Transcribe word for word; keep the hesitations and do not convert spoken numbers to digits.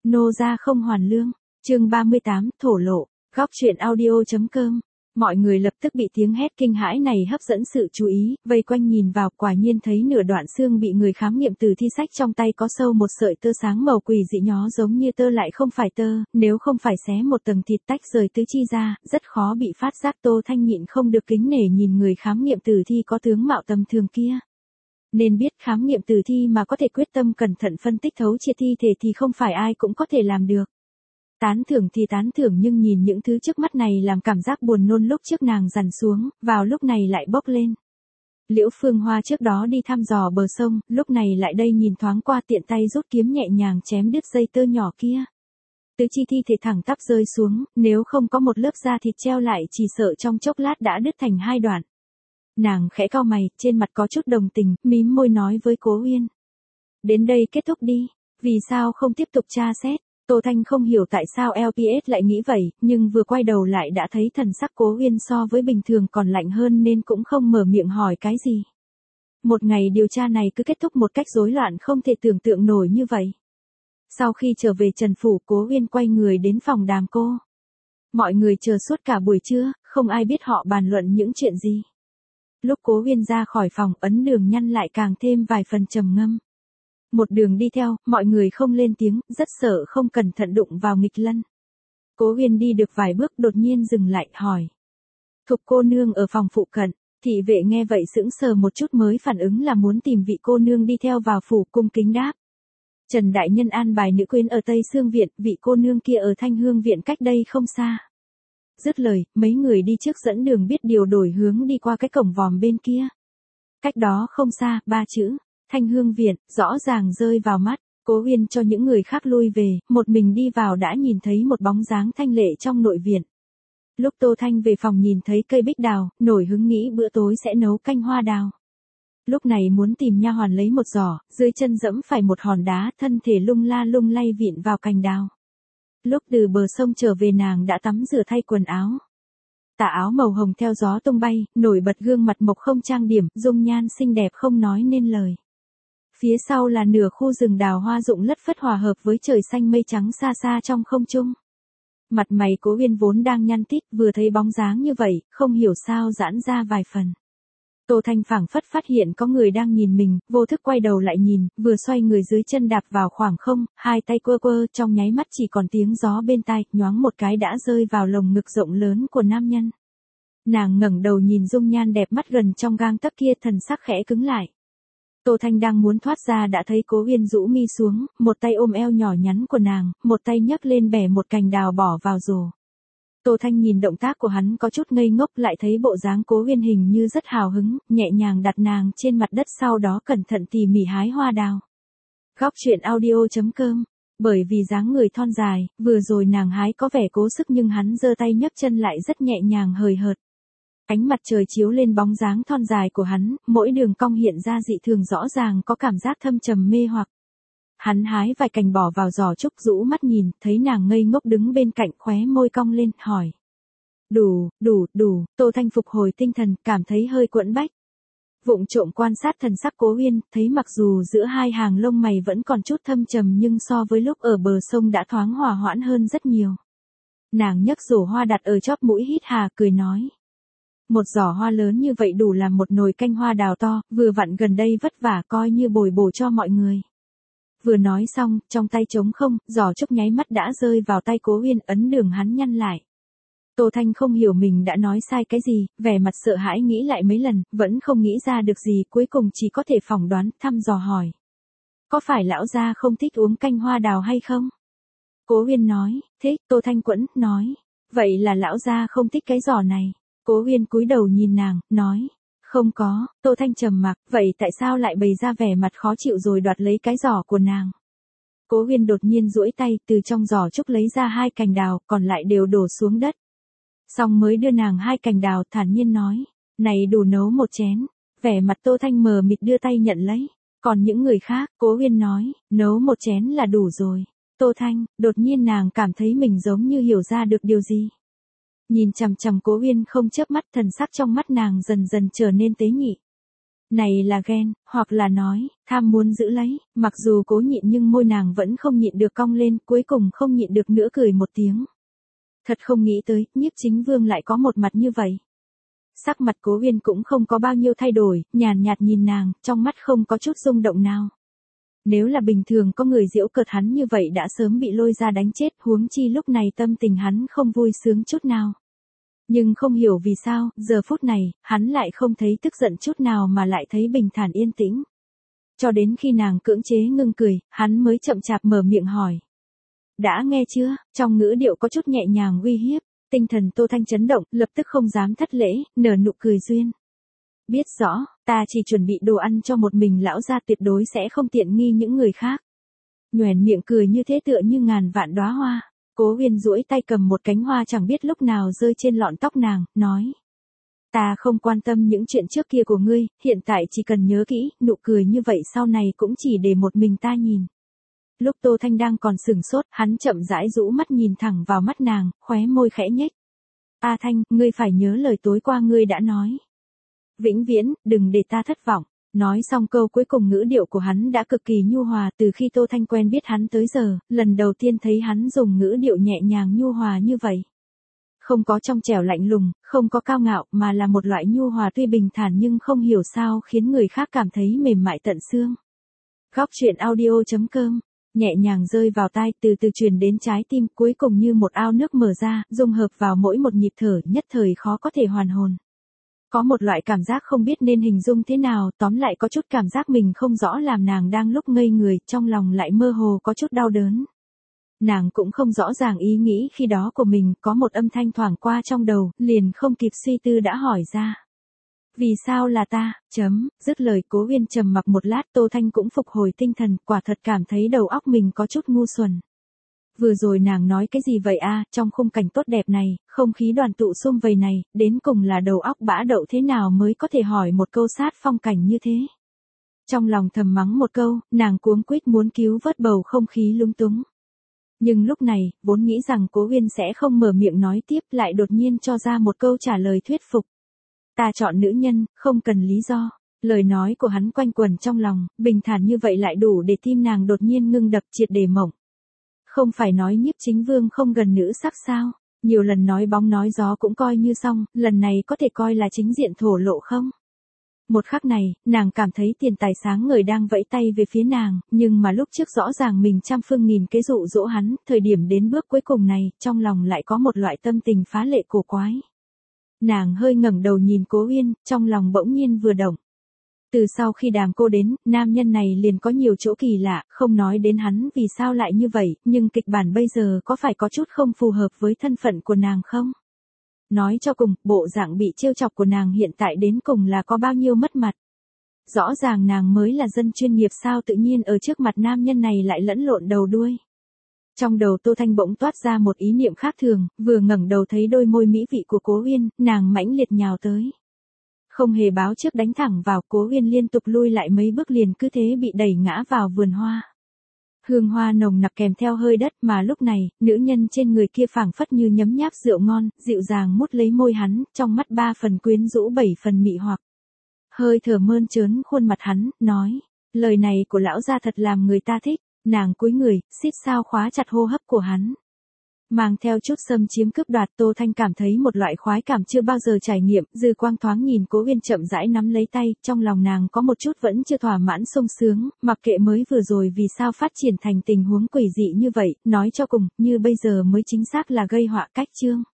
Nô gia không hoàn lương, chương ba mươi tám, thổ lộ, góc truyện audio.com. Mọi người lập tức bị tiếng hét kinh hãi này hấp dẫn sự chú ý, vây quanh nhìn vào, quả nhiên thấy nửa đoạn xương bị người khám nghiệm từ thi sách trong tay có sâu một sợi tơ sáng màu quỷ dị nhó giống như tơ lại không phải tơ, nếu không phải xé một tầng thịt tách rời tứ chi ra, rất khó bị phát giác. Tô Thanh nhịn không được kính nể nhìn người khám nghiệm tử thi có tướng mạo tầm thường kia. Nên biết khám nghiệm tử thi mà có thể quyết tâm cẩn thận phân tích thấu triệt thi thể thì không phải ai cũng có thể làm được. Tán thưởng thì tán thưởng, nhưng nhìn những thứ trước mắt này làm cảm giác buồn nôn lúc trước nàng dằn xuống, vào lúc này lại bốc lên. Liễu Phương Hoa trước đó đi thăm dò bờ sông, lúc này lại đây nhìn thoáng qua, tiện tay rút kiếm nhẹ nhàng chém đứt dây tơ nhỏ kia. Tứ chi thi thể thẳng tắp rơi xuống, nếu không có một lớp da thịt treo lại chỉ sợ trong chốc lát đã đứt thành hai đoạn. Nàng khẽ cau mày, trên mặt có chút đồng tình, mím môi nói với Cố Uyên. Đến đây kết thúc đi, vì sao không tiếp tục tra xét? Tô Thanh không hiểu tại sao lờ pê ét lại nghĩ vậy, nhưng vừa quay đầu lại đã thấy thần sắc Cố Uyên so với bình thường còn lạnh hơn nên cũng không mở miệng hỏi cái gì. Một ngày điều tra này cứ kết thúc một cách rối loạn không thể tưởng tượng nổi như vậy. Sau khi trở về Trần Phủ, Cố Uyên quay người đến phòng đàm cô. Mọi người chờ suốt cả buổi trưa, không ai biết họ bàn luận những chuyện gì. Lúc Cố Uyên ra khỏi phòng, Ấn Đường nhăn lại càng thêm vài phần trầm ngâm. Một đường đi theo, mọi người không lên tiếng, rất sợ không cẩn thận đụng vào nghịch lân. Cố Uyên đi được vài bước đột nhiên dừng lại, hỏi. Thục cô nương ở phòng phụ cận. Thị vệ nghe vậy sững sờ một chút mới phản ứng là muốn tìm vị cô nương đi theo vào phủ, cung kính đáp. Trần đại nhân an bài nữ quyến ở Tây Sương Viện, vị cô nương kia ở Thanh Hương Viện cách đây không xa. Dứt lời, mấy người đi trước dẫn đường biết điều đổi hướng đi qua cái cổng vòm bên kia. Cách đó không xa, ba chữ. Thanh Hương Viện, rõ ràng rơi vào mắt. Cố Uyên cho những người khác lui về, một mình đi vào đã nhìn thấy một bóng dáng thanh lệ trong nội viện. Lúc Tô Thanh về phòng nhìn thấy cây bích đào, nổi hứng nghĩ bữa tối sẽ nấu canh hoa đào. Lúc này muốn tìm nha hoàn lấy một giỏ, dưới chân dẫm phải một hòn đá, thân thể lung la lung lay vịn vào cành đào. Lúc từ bờ sông trở về nàng đã tắm rửa thay quần áo. Tà áo màu hồng theo gió tung bay, nổi bật gương mặt mộc không trang điểm, dung nhan xinh đẹp không nói nên lời. Phía sau là nửa khu rừng đào hoa rụng lất phất hòa hợp với trời xanh mây trắng xa xa trong không trung. Mặt mày Cố Uyên vốn đang nhăn tít, vừa thấy bóng dáng như vậy, không hiểu sao giãn ra vài phần. Tô Thanh phảng phất phát hiện có người đang nhìn mình, vô thức quay đầu lại nhìn, vừa xoay người dưới chân đạp vào khoảng không, hai tay quơ quơ, trong nháy mắt chỉ còn tiếng gió bên tai, nhoáng một cái đã rơi vào lồng ngực rộng lớn của nam nhân. Nàng ngẩng đầu nhìn dung nhan đẹp mắt gần trong gang tấc kia, thần sắc khẽ cứng lại. Tô Thanh đang muốn thoát ra đã thấy Cố Uyên rũ mi xuống, một tay ôm eo nhỏ nhắn của nàng, một tay nhấc lên bẻ một cành đào bỏ vào rổ. Tô Thanh nhìn động tác của hắn có chút ngây ngốc, lại thấy bộ dáng Cố Uyên hình như rất hào hứng, nhẹ nhàng đặt nàng trên mặt đất, sau đó cẩn thận tỉ mỉ hái hoa đào. Góc truyện audio.com. Bởi vì dáng người thon dài, vừa rồi nàng hái có vẻ cố sức nhưng hắn giơ tay nhấc chân lại rất nhẹ nhàng hời hợt. Ánh mặt trời chiếu lên bóng dáng thon dài của hắn, mỗi đường cong hiện ra dị thường rõ ràng, có cảm giác thâm trầm mê hoặc. Hắn hái vài cành bỏ vào giỏ trúc, rũ mắt nhìn, thấy nàng ngây ngốc đứng bên cạnh, khóe môi cong lên, hỏi. Đủ, đủ, đủ. Tô Thanh phục hồi tinh thần, cảm thấy hơi quẫn bách. Vụng trộm quan sát thần sắc Cố Uyên, thấy mặc dù giữa hai hàng lông mày vẫn còn chút thâm trầm nhưng so với lúc ở bờ sông đã thoáng hòa hoãn hơn rất nhiều. Nàng nhấc rổ hoa đặt ở chóp mũi hít hà, cười nói. Một giỏ hoa lớn như vậy đủ làm một nồi canh hoa đào to, vừa vặn gần đây vất vả coi như bồi bổ cho mọi người. Vừa nói xong, trong tay trống không, giỏ trúc nháy mắt đã rơi vào tay Cố Uyên, Ấn Đường hắn nhăn lại. Tô Thanh không hiểu mình đã nói sai cái gì, vẻ mặt sợ hãi nghĩ lại mấy lần, vẫn không nghĩ ra được gì, cuối cùng chỉ có thể phỏng đoán, thăm dò hỏi. Có phải lão gia không thích uống canh hoa đào hay không? Cố Uyên nói, thích. Tô Thanh quẫn, nói. Vậy là lão gia không thích cái giỏ này. Cố Uyên cúi đầu nhìn nàng, nói. Không có. Tô Thanh trầm mặc, vậy tại sao lại bày ra vẻ mặt khó chịu rồi đoạt lấy cái giỏ của nàng? Cố Uyên đột nhiên duỗi tay, từ trong giỏ trúc lấy ra hai cành đào, còn lại đều đổ xuống đất. Xong mới đưa nàng hai cành đào, thản nhiên nói. Này đủ nấu một chén. Vẻ mặt Tô Thanh mờ mịt đưa tay nhận lấy. Còn những người khác, Cố Uyên nói, nấu một chén là đủ rồi. Tô Thanh, đột nhiên nàng cảm thấy mình giống như hiểu ra được điều gì. Nhìn chằm chằm Cố Uyên không chớp mắt, thần sắc trong mắt nàng dần dần trở nên tế nhị. Này là ghen, hoặc là nói, tham muốn giữ lấy, mặc dù cố nhịn nhưng môi nàng vẫn không nhịn được cong lên, cuối cùng không nhịn được nữa cười một tiếng. Thật không nghĩ tới, Nhiếp Chính Vương lại có một mặt như vậy. Sắc mặt Cố Uyên cũng không có bao nhiêu thay đổi, nhàn nhạt nhìn nàng, trong mắt không có chút rung động nào. Nếu là bình thường có người giễu cợt hắn như vậy đã sớm bị lôi ra đánh chết, huống chi lúc này tâm tình hắn không vui sướng chút nào. Nhưng không hiểu vì sao, giờ phút này, hắn lại không thấy tức giận chút nào mà lại thấy bình thản yên tĩnh. Cho đến khi nàng cưỡng chế ngưng cười, hắn mới chậm chạp mở miệng hỏi. Đã nghe chưa? Trong ngữ điệu có chút nhẹ nhàng uy hiếp, tinh thần Tô Thanh chấn động, lập tức không dám thất lễ, nở nụ cười duyên. Biết rõ, ta chỉ chuẩn bị đồ ăn cho một mình lão gia, tuyệt đối sẽ không tiện nghi những người khác. Nhoẻn miệng cười như thế tựa như ngàn vạn đóa hoa. Cố Uyên duỗi tay cầm một cánh hoa chẳng biết lúc nào rơi trên lọn tóc nàng, nói. Ta không quan tâm những chuyện trước kia của ngươi, hiện tại chỉ cần nhớ kỹ, nụ cười như vậy sau này cũng chỉ để một mình ta nhìn. Lúc Tô Thanh đang còn sửng sốt, hắn chậm rãi rũ mắt nhìn thẳng vào mắt nàng, khóe môi khẽ nhếch. A Thanh, ngươi phải nhớ lời tối qua ngươi đã nói. Vĩnh viễn, đừng để ta thất vọng. Nói xong câu cuối cùng ngữ điệu của hắn đã cực kỳ nhu hòa, từ khi Tô Thanh quen biết hắn tới giờ, lần đầu tiên thấy hắn dùng ngữ điệu nhẹ nhàng nhu hòa như vậy. Không có trong trẻo lạnh lùng, không có cao ngạo, mà là một loại nhu hòa tuy bình thản nhưng không hiểu sao khiến người khác cảm thấy mềm mại tận xương. Góc truyện audio chấm com, nhẹ nhàng rơi vào tai, từ từ truyền đến trái tim, cuối cùng như một ao nước mở ra, dung hợp vào mỗi một nhịp thở, nhất thời khó có thể hoàn hồn. Có một loại cảm giác không biết nên hình dung thế nào, tóm lại có chút cảm giác mình không rõ làm nàng đang lúc ngây người, trong lòng lại mơ hồ có chút đau đớn. Nàng cũng không rõ ràng ý nghĩ khi đó của mình, có một âm thanh thoảng qua trong đầu, liền không kịp suy tư đã hỏi ra. Vì sao là ta, chấm, dứt lời Cố Uyên trầm mặc một lát, Tô Thanh cũng phục hồi tinh thần, quả thật cảm thấy đầu óc mình có chút ngu xuẩn. Vừa rồi nàng nói cái gì vậy a? Trong khung cảnh tốt đẹp này, không khí đoàn tụ sum vầy này, đến cùng là đầu óc bã đậu thế nào mới có thể hỏi một câu sát phong cảnh như thế. Trong lòng thầm mắng một câu, nàng cuống quýt muốn cứu vớt bầu không khí lung túng. Nhưng lúc này, vốn nghĩ rằng Cố Uyên sẽ không mở miệng nói tiếp, lại đột nhiên cho ra một câu trả lời thuyết phục. Ta chọn nữ nhân, không cần lý do. Lời nói của hắn quanh quẩn trong lòng, bình thản như vậy lại đủ để tim nàng đột nhiên ngưng đập triệt để mộng. Không phải nói Nhiếp Chính Vương không gần nữ sắc sao, nhiều lần nói bóng nói gió cũng coi như xong, lần này có thể coi là chính diện thổ lộ không? Một khắc này, nàng cảm thấy tiền tài sáng ngời đang vẫy tay về phía nàng, nhưng mà lúc trước rõ ràng mình trăm phương nghìn kế dụ dỗ hắn, thời điểm đến bước cuối cùng này, trong lòng lại có một loại tâm tình phá lệ cổ quái. Nàng hơi ngẩng đầu nhìn Cố Uyên, trong lòng bỗng nhiên vừa động. Từ sau khi Đàm Cô đến, nam nhân này liền có nhiều chỗ kỳ lạ, không nói đến hắn vì sao lại như vậy, nhưng kịch bản bây giờ có phải có chút không phù hợp với thân phận của nàng không? Nói cho cùng, bộ dạng bị trêu chọc của nàng hiện tại đến cùng là có bao nhiêu mất mặt. Rõ ràng nàng mới là dân chuyên nghiệp sao tự nhiên ở trước mặt nam nhân này lại lẫn lộn đầu đuôi. Trong đầu Tô Thanh bỗng toát ra một ý niệm khác thường, vừa ngẩng đầu thấy đôi môi mỹ vị của Cố Uyên, nàng mãnh liệt nhào tới. Không hề báo trước đánh thẳng vào, Cố Uyên liên tục lui lại mấy bước liền cứ thế bị đẩy ngã vào vườn hoa. Hương hoa nồng nặc kèm theo hơi đất mà lúc này, nữ nhân trên người kia phảng phất như nhấm nháp rượu ngon, dịu dàng mút lấy môi hắn, trong mắt ba phần quyến rũ bảy phần mị hoặc. Hơi thở mơn trớn khuôn mặt hắn, nói, lời này của lão gia thật làm người ta thích, nàng cúi người, xít sao khóa chặt hô hấp của hắn. Mang theo chút xâm chiếm cướp đoạt, Tô Thanh cảm thấy một loại khoái cảm chưa bao giờ trải nghiệm, dư quang thoáng nhìn Cố Uyên chậm rãi nắm lấy tay, trong lòng nàng có một chút vẫn chưa thỏa mãn sung sướng, mặc kệ mới vừa rồi vì sao phát triển thành tình huống quỷ dị như vậy, nói cho cùng, như bây giờ mới chính xác là gây họa cách chương.